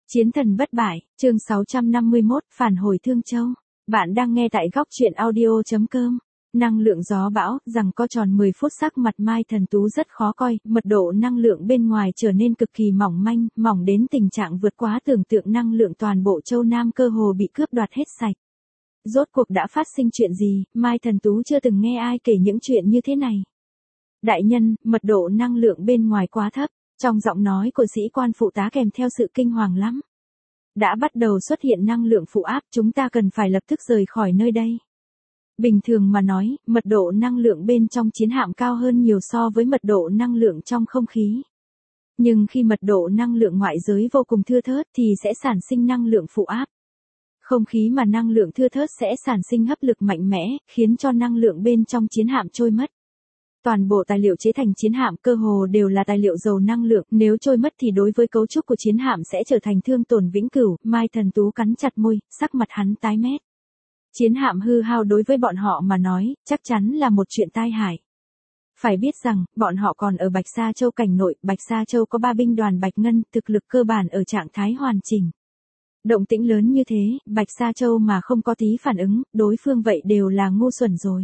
Chiến thần bất bại, chương 651, phản hồi Thương Châu. Bạn đang nghe tại góc truyện audio.com. Năng lượng gió bão, rằng có tròn 10 phút sắc mặt Mai Thần Tú rất khó coi, mật độ năng lượng bên ngoài trở nên cực kỳ mỏng manh, mỏng đến tình trạng vượt quá tưởng tượng, năng lượng toàn bộ Châu Nam cơ hồ bị cướp đoạt hết sạch. Rốt cuộc đã phát sinh chuyện gì, Mai Thần Tú chưa từng nghe ai kể những chuyện như thế này. Đại nhân, mật độ năng lượng bên ngoài quá thấp. Trong giọng nói của sĩ quan phụ tá kèm theo sự kinh hoàng lắm. Đã bắt đầu xuất hiện năng lượng phụ áp, chúng ta cần phải lập tức rời khỏi nơi đây. Bình thường mà nói, mật độ năng lượng bên trong chiến hạm cao hơn nhiều so với mật độ năng lượng trong không khí. Nhưng khi mật độ năng lượng ngoại giới vô cùng thưa thớt thì sẽ sản sinh năng lượng phụ áp. Không khí mà năng lượng thưa thớt sẽ sản sinh hấp lực mạnh mẽ, khiến cho năng lượng bên trong chiến hạm trôi mất. Toàn bộ tài liệu chế thành chiến hạm cơ hồ đều là tài liệu giàu năng lượng, nếu trôi mất thì đối với cấu trúc của chiến hạm sẽ trở thành thương tổn vĩnh cửu. Mai Thần Tú cắn chặt môi, sắc mặt hắn tái mét. Chiến hạm hư hao đối với bọn họ mà nói, chắc chắn là một chuyện tai hại. Phải biết rằng, bọn họ còn ở Bạch Sa Châu cảnh nội, Bạch Sa Châu có 3 binh đoàn Bạch Ngân, thực lực cơ bản ở trạng thái hoàn chỉnh. Động tĩnh lớn như thế, Bạch Sa Châu mà không có tí phản ứng, đối phương vậy đều là ngu xuẩn rồi.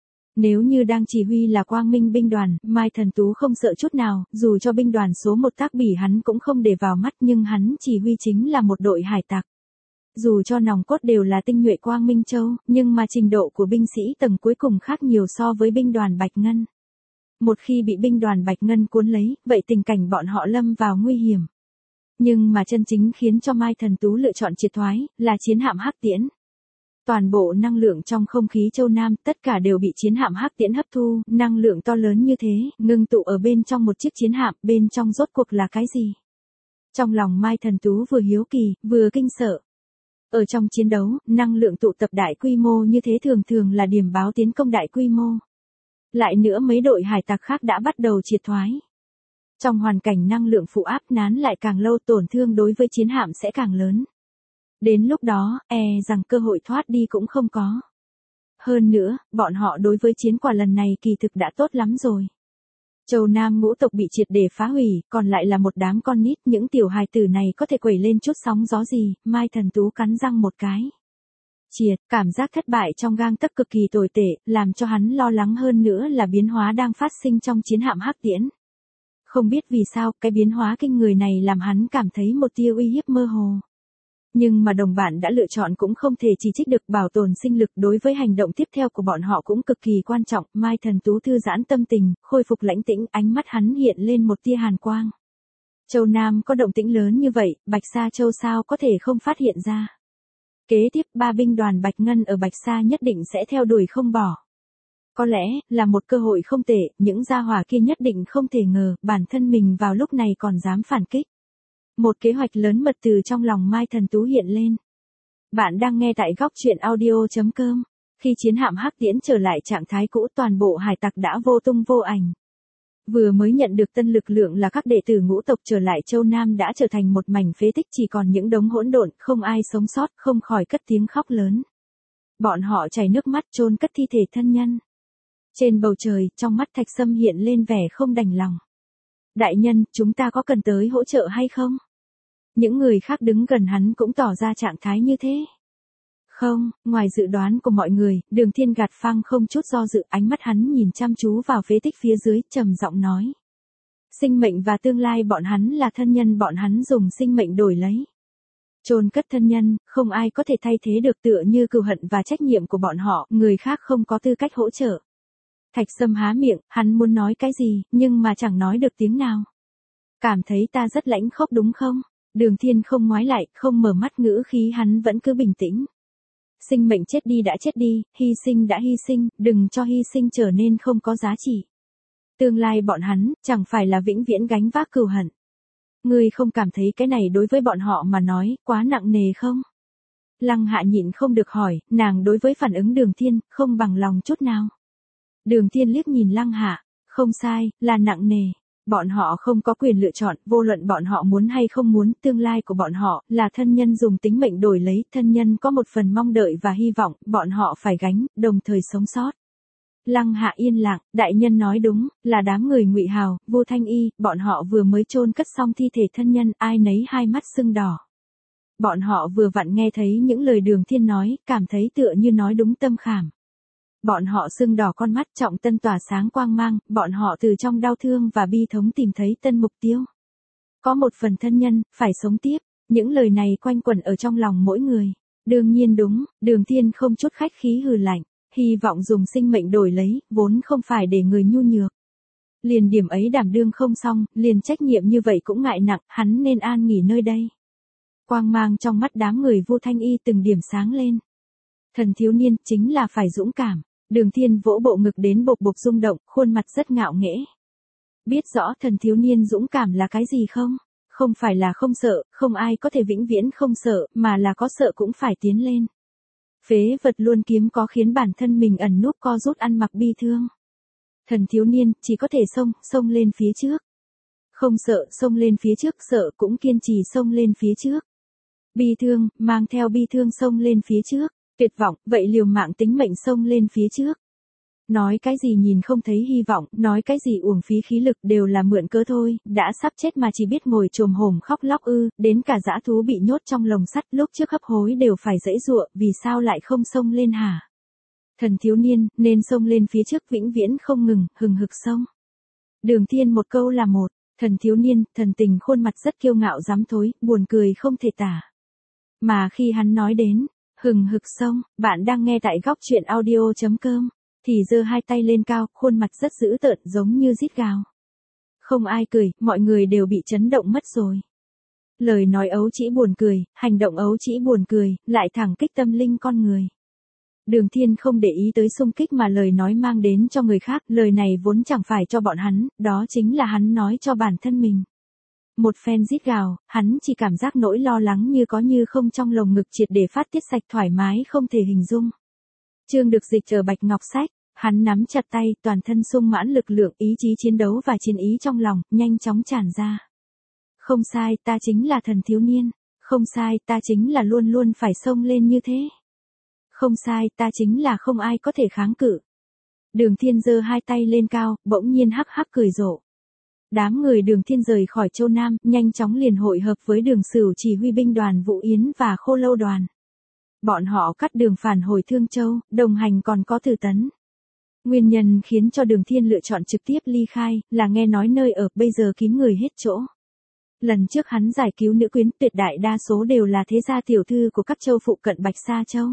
Nếu như đang chỉ huy là Quang Minh binh đoàn, Mai Thần Tú không sợ chút nào, dù cho binh đoàn số 1 Tác Bỉ hắn cũng không để vào mắt, nhưng hắn chỉ huy chính là một đội hải tặc. Dù cho nòng cốt đều là tinh nhuệ Quang Minh Châu, nhưng mà trình độ của binh sĩ tầng cuối cùng khác nhiều so với binh đoàn Bạch Ngân. Một khi bị binh đoàn Bạch Ngân cuốn lấy, vậy tình cảnh bọn họ lâm vào nguy hiểm. Nhưng mà chân chính khiến cho Mai Thần Tú lựa chọn triệt thoái, là chiến hạm Hắc Tiễn. Toàn bộ năng lượng trong không khí Châu Nam, tất cả đều bị chiến hạm Hắc Tiễn hấp thu, năng lượng to lớn như thế, ngưng tụ ở bên trong một chiếc chiến hạm, bên trong rốt cuộc là cái gì? Trong lòng Mai Thần Tú vừa hiếu kỳ, vừa kinh sợ. Ở trong chiến đấu, năng lượng tụ tập đại quy mô như thế thường thường là điểm báo tiến công đại quy mô. Lại nữa mấy đội hải tặc khác đã bắt đầu triệt thoái. Trong hoàn cảnh năng lượng phụ áp nán lại càng lâu, tổn thương đối với chiến hạm sẽ càng lớn. Đến lúc đó, rằng cơ hội thoát đi cũng không có. Hơn nữa, bọn họ đối với chiến quả lần này kỳ thực đã tốt lắm rồi. Châu Nam ngũ tộc bị triệt để phá hủy, còn lại là một đám con nít, những tiểu hài tử này có thể quẩy lên chút sóng gió gì, Mai Thần Tú cắn răng một cái. Triệt, cảm giác thất bại trong gang tấc cực kỳ tồi tệ, làm cho hắn lo lắng hơn nữa là biến hóa đang phát sinh trong chiến hạm Hắc Tiễn. Không biết vì sao, cái biến hóa kinh người này làm hắn cảm thấy một tia uy hiếp mơ hồ. Nhưng mà đồng bạn đã lựa chọn cũng không thể chỉ trích được, bảo tồn sinh lực đối với hành động tiếp theo của bọn họ cũng cực kỳ quan trọng. Mai Thần Tú thư giãn tâm tình, khôi phục lãnh tĩnh, ánh mắt hắn hiện lên một tia hàn quang. Châu Nam có động tĩnh lớn như vậy, Bạch Sa Châu sao có thể không phát hiện ra. Kế tiếp 3 binh đoàn Bạch Ngân ở Bạch Sa nhất định sẽ theo đuổi không bỏ. Có lẽ, là một cơ hội không tệ, những gia hỏa kia nhất định không thể ngờ, bản thân mình vào lúc này còn dám phản kích. Một kế hoạch lớn mật từ trong lòng Mai Thần Tú hiện lên. Bạn đang nghe tại góc truyện audio.com. Khi chiến hạm Hắc Tiễn trở lại trạng thái cũ, toàn bộ hải tặc đã vô tung vô ảnh. Vừa mới nhận được tân lực lượng là các đệ tử ngũ tộc trở lại Châu Nam đã trở thành một mảnh phế tích, chỉ còn những đống hỗn độn, không ai sống sót, không khỏi cất tiếng khóc lớn. Bọn họ chảy nước mắt chôn cất thi thể thân nhân. Trên bầu trời, trong mắt Thạch Sâm hiện lên vẻ không đành lòng. Đại nhân, chúng ta có cần tới hỗ trợ hay không? Những người khác đứng gần hắn cũng tỏ ra trạng thái như thế. Không, ngoài dự đoán của mọi người, Đường Thiên gạt phăng không chút do dự, ánh mắt hắn nhìn chăm chú vào phế tích phía dưới, trầm giọng nói. Sinh mệnh và tương lai bọn hắn là thân nhân bọn hắn dùng sinh mệnh đổi lấy. Chôn cất thân nhân, không ai có thể thay thế được, tựa như cừu hận và trách nhiệm của bọn họ, người khác không có tư cách hỗ trợ. Thạch Sâm há miệng, hắn muốn nói cái gì, nhưng mà chẳng nói được tiếng nào. Cảm thấy ta rất lãnh khốc đúng không? Đường Thiên không ngoái lại, không mở mắt, ngữ khí hắn vẫn cứ bình tĩnh. Sinh mệnh chết đi đã chết đi, hy sinh đã hy sinh, đừng cho hy sinh trở nên không có giá trị. Tương lai bọn hắn, chẳng phải là vĩnh viễn gánh vác cừu hận. Ngươi không cảm thấy cái này đối với bọn họ mà nói, quá nặng nề không? Lăng Hạ nhịn không được hỏi, nàng đối với phản ứng Đường Thiên, không bằng lòng chút nào. Đường Thiên liếc nhìn Lăng Hạ, không sai, là nặng nề. Bọn họ không có quyền lựa chọn, vô luận bọn họ muốn hay không muốn, tương lai của bọn họ, là thân nhân dùng tính mệnh đổi lấy, thân nhân có một phần mong đợi và hy vọng, bọn họ phải gánh, đồng thời sống sót. Lăng Hạ yên lặng, đại nhân nói đúng, là đám người Ngụy Hào, Vô Thanh Y, bọn họ vừa mới chôn cất xong thi thể thân nhân, ai nấy hai mắt sưng đỏ. Bọn họ vừa vặn nghe thấy những lời Đường Thiên nói, cảm thấy tựa như nói đúng tâm khảm. Bọn họ sưng đỏ con mắt, trọng tân tỏa sáng quang mang, bọn họ từ trong đau thương và bi thống tìm thấy tân mục tiêu. Có một phần thân nhân, phải sống tiếp, những lời này quanh quẩn ở trong lòng mỗi người. Đương nhiên đúng, Đường Thiên không chút khách khí hừ lạnh, hy vọng dùng sinh mệnh đổi lấy, vốn không phải để người nhu nhược. Liền điểm ấy đảm đương không xong, liền trách nhiệm như vậy cũng ngại nặng, hắn nên an nghỉ nơi đây. Quang mang trong mắt đám người Vu Thanh Y từng điểm sáng lên. Thần thiếu niên chính là phải dũng cảm. Đường Thiên vỗ bộ ngực đến bộc bộc rung động, khuôn mặt rất ngạo nghễ. Biết rõ thần thiếu niên dũng cảm là cái gì không? Không phải là không sợ, không ai có thể vĩnh viễn không sợ, mà là có sợ cũng phải tiến lên. Phế vật luôn kiếm có khiến bản thân mình ẩn núp co rút ăn mặc bi thương. Thần thiếu niên chỉ có thể xông lên phía trước. Không sợ, xông lên phía trước, sợ cũng kiên trì xông lên phía trước. Bi thương, mang theo bi thương xông lên phía trước. Tuyệt vọng, vậy liều mạng tính mệnh xông lên phía trước. Nói cái gì nhìn không thấy hy vọng, nói cái gì uổng phí khí lực đều là mượn cớ thôi, đã sắp chết mà chỉ biết ngồi chồm hổm khóc lóc ư, đến cả dã thú bị nhốt trong lồng sắt lúc trước hấp hối đều phải giãy giụa, vì sao lại không xông lên hả? Thần thiếu niên, nên xông lên phía trước vĩnh viễn không ngừng, hừng hực xông. Đường Thiên một câu là một, thần thiếu niên, thần tình khuôn mặt rất kiêu ngạo dám thối, buồn cười không thể tả. Mà khi hắn nói đến hừng hực xông, bạn đang nghe tại góc truyện audio.com, thì giơ hai tay lên cao, khuôn mặt rất dữ tợn giống như rít gào. Không ai cười, mọi người đều bị chấn động mất rồi. Lời nói ấu trĩ buồn cười, hành động ấu trĩ buồn cười, lại thẳng kích tâm linh con người. Đường Thiên không để ý tới xung kích mà lời nói mang đến cho người khác, lời này vốn chẳng phải cho bọn hắn, đó chính là hắn nói cho bản thân mình. Một phen rít gào, hắn chỉ cảm giác nỗi lo lắng như có như không trong lồng ngực triệt để phát tiết sạch thoải mái không thể hình dung. Chương được dịch ở Bạch Ngọc Sách, hắn nắm chặt tay, toàn thân sung mãn lực lượng, ý chí chiến đấu và chiến ý trong lòng, nhanh chóng tràn ra. Không sai, ta chính là thần thiếu niên. Không sai, ta chính là luôn luôn phải xông lên như thế. Không sai, ta chính là không ai có thể kháng cự. Đường Thiên giơ hai tay lên cao, bỗng nhiên hắc hắc cười rộ. Đám người Đường Thiên rời khỏi Châu Nam, nhanh chóng liền hội hợp với Đường Sửu chỉ huy binh đoàn Vũ Yến và Khô Lâu đoàn. Bọn họ cắt đường phản hồi Thương Châu, đồng hành còn có Từ Tấn. Nguyên nhân khiến cho Đường Thiên lựa chọn trực tiếp ly khai, là nghe nói nơi ở bây giờ kín người hết chỗ. Lần trước hắn giải cứu nữ quyến, tuyệt đại đa số đều là thế gia tiểu thư của các châu phụ cận Bạch Sa Châu.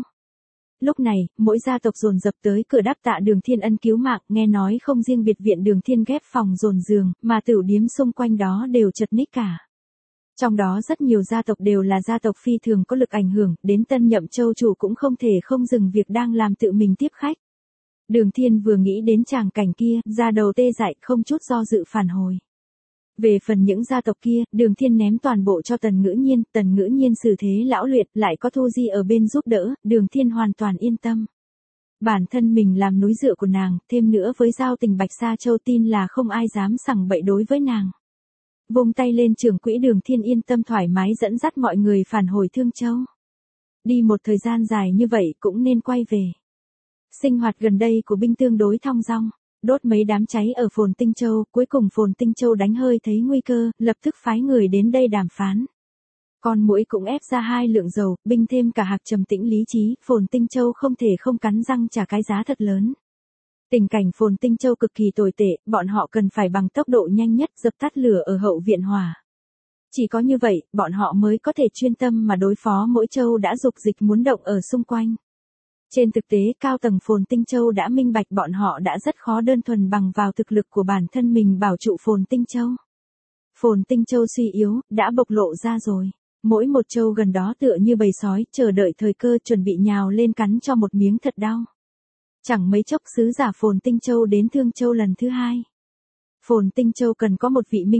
Lúc này, mỗi gia tộc dồn dập tới cửa đáp tạ Đường Thiên ân cứu mạng, nghe nói không riêng biệt viện Đường Thiên ghép phòng dồn giường, mà tửu điếm xung quanh đó đều chật ních cả. Trong đó rất nhiều gia tộc đều là gia tộc phi thường có lực ảnh hưởng, đến Tân Nhậm Châu chủ cũng không thể không dừng việc đang làm tự mình tiếp khách. Đường Thiên vừa nghĩ đến tràng cảnh kia, da đầu tê dại không chút do dự phản hồi. Về phần những gia tộc kia, Đường Thiên ném toàn bộ cho Tần Ngữ Nhiên xử thế lão luyện, lại có Thu Di ở bên giúp đỡ, Đường Thiên hoàn toàn yên tâm. Bản thân mình làm núi dựa của nàng, thêm nữa với giao tình Bạch Sa Châu tin là không ai dám sằng bậy đối với nàng. Vung tay lên trưởng quỹ Đường Thiên yên tâm thoải mái dẫn dắt mọi người phản hồi Thương Châu. Đi một thời gian dài như vậy cũng nên quay về. Sinh hoạt gần đây của binh tương đối thong dong. Đốt mấy đám cháy ở Phồn Tinh Châu, cuối cùng Phồn Tinh Châu đánh hơi thấy nguy cơ, lập tức phái người đến đây đàm phán. Con muỗi cũng ép ra 2 lượng dầu, binh thêm cả Hạc trầm tĩnh lý trí, Phồn Tinh Châu không thể không cắn răng trả cái giá thật lớn. Tình cảnh Phồn Tinh Châu cực kỳ tồi tệ, bọn họ cần phải bằng tốc độ nhanh nhất dập tắt lửa ở hậu viện hòa. Chỉ có như vậy, bọn họ mới có thể chuyên tâm mà đối phó mỗi châu đã dục dịch muốn động ở xung quanh. Trên thực tế, cao tầng Phồn Tinh Châu đã minh bạch bọn họ đã rất khó đơn thuần bằng vào thực lực của bản thân mình bảo trụ Phồn Tinh Châu. Phồn Tinh Châu suy yếu, đã bộc lộ ra rồi. Mỗi một châu gần đó tựa như bầy sói, chờ đợi thời cơ chuẩn bị nhào lên cắn cho một miếng thật đau. Chẳng mấy chốc sứ giả Phồn Tinh Châu đến Thương Châu lần thứ 2. Phồn Tinh Châu cần có một vị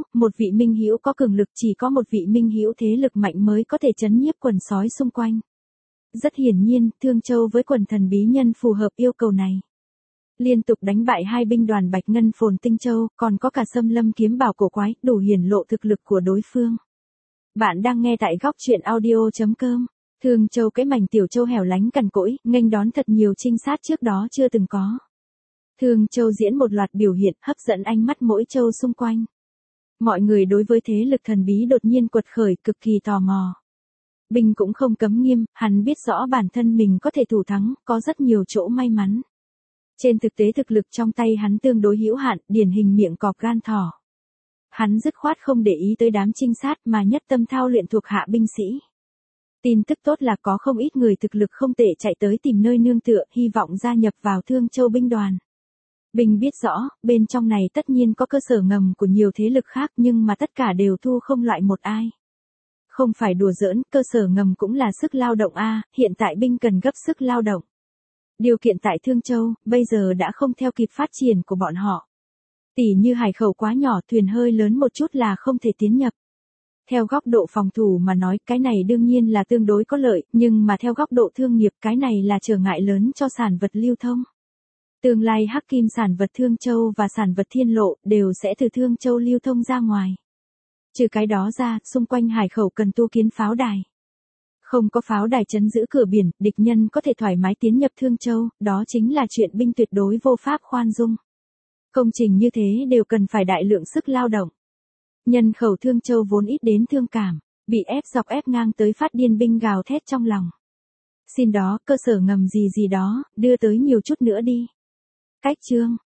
minh hữu có cường lực, chỉ có một vị minh hữu thế lực mạnh mới có thể trấn nhiếp quần sói xung quanh. Rất hiển nhiên, Thương Châu với quần thần bí nhân phù hợp yêu cầu này. Liên tục đánh bại 2 binh đoàn Bạch Ngân Phồn Tinh Châu, còn có cả Xâm Lâm kiếm bảo cổ quái, đủ hiển lộ thực lực của đối phương. Bạn đang nghe tại góc truyện audio.com. Thương Châu cái mảnh tiểu châu hẻo lánh cằn cỗi, nghênh đón thật nhiều trinh sát trước đó chưa từng có. Thương Châu diễn một loạt biểu hiện hấp dẫn ánh mắt mỗi châu xung quanh. Mọi người đối với thế lực thần bí đột nhiên quật khởi cực kỳ tò mò. Binh cũng không cấm nghiêm, hắn biết rõ bản thân mình có thể thủ thắng, có rất nhiều chỗ may mắn. Trên thực tế thực lực trong tay hắn tương đối hữu hạn, điển hình miệng cọp gan thỏ. Hắn dứt khoát không để ý tới đám trinh sát mà nhất tâm thao luyện thuộc hạ binh sĩ. Tin tức tốt là có không ít người thực lực không tệ chạy tới tìm nơi nương tựa, hy vọng gia nhập vào Thương Châu binh đoàn. Binh biết rõ, bên trong này tất nhiên có cơ sở ngầm của nhiều thế lực khác nhưng mà tất cả đều thu không loại một ai. Không phải đùa giỡn, cơ sở ngầm cũng là sức lao động a, hiện tại binh cần gấp sức lao động. Điều kiện tại Thương Châu, bây giờ đã không theo kịp phát triển của bọn họ. Tỉ như hải khẩu quá nhỏ, thuyền hơi lớn một chút là không thể tiến nhập. Theo góc độ phòng thủ mà nói, cái này đương nhiên là tương đối có lợi, nhưng mà theo góc độ thương nghiệp, cái này là trở ngại lớn cho sản vật lưu thông. Tương lai hắc kim sản vật Thương Châu và sản vật Thiên Lộ đều sẽ từ Thương Châu lưu thông ra ngoài. Trừ cái đó ra, xung quanh hải khẩu cần tu kiến pháo đài. Không có pháo đài trấn giữ cửa biển, địch nhân có thể thoải mái tiến nhập Thương Châu, đó chính là chuyện binh tuyệt đối vô pháp khoan dung. Công trình như thế đều cần phải đại lượng sức lao động. Nhân khẩu Thương Châu vốn ít đến thương cảm, bị ép dọc ép ngang tới phát điên binh gào thét trong lòng. Xin đó, cơ sở ngầm gì gì đó, đưa tới nhiều chút nữa đi. Cách chương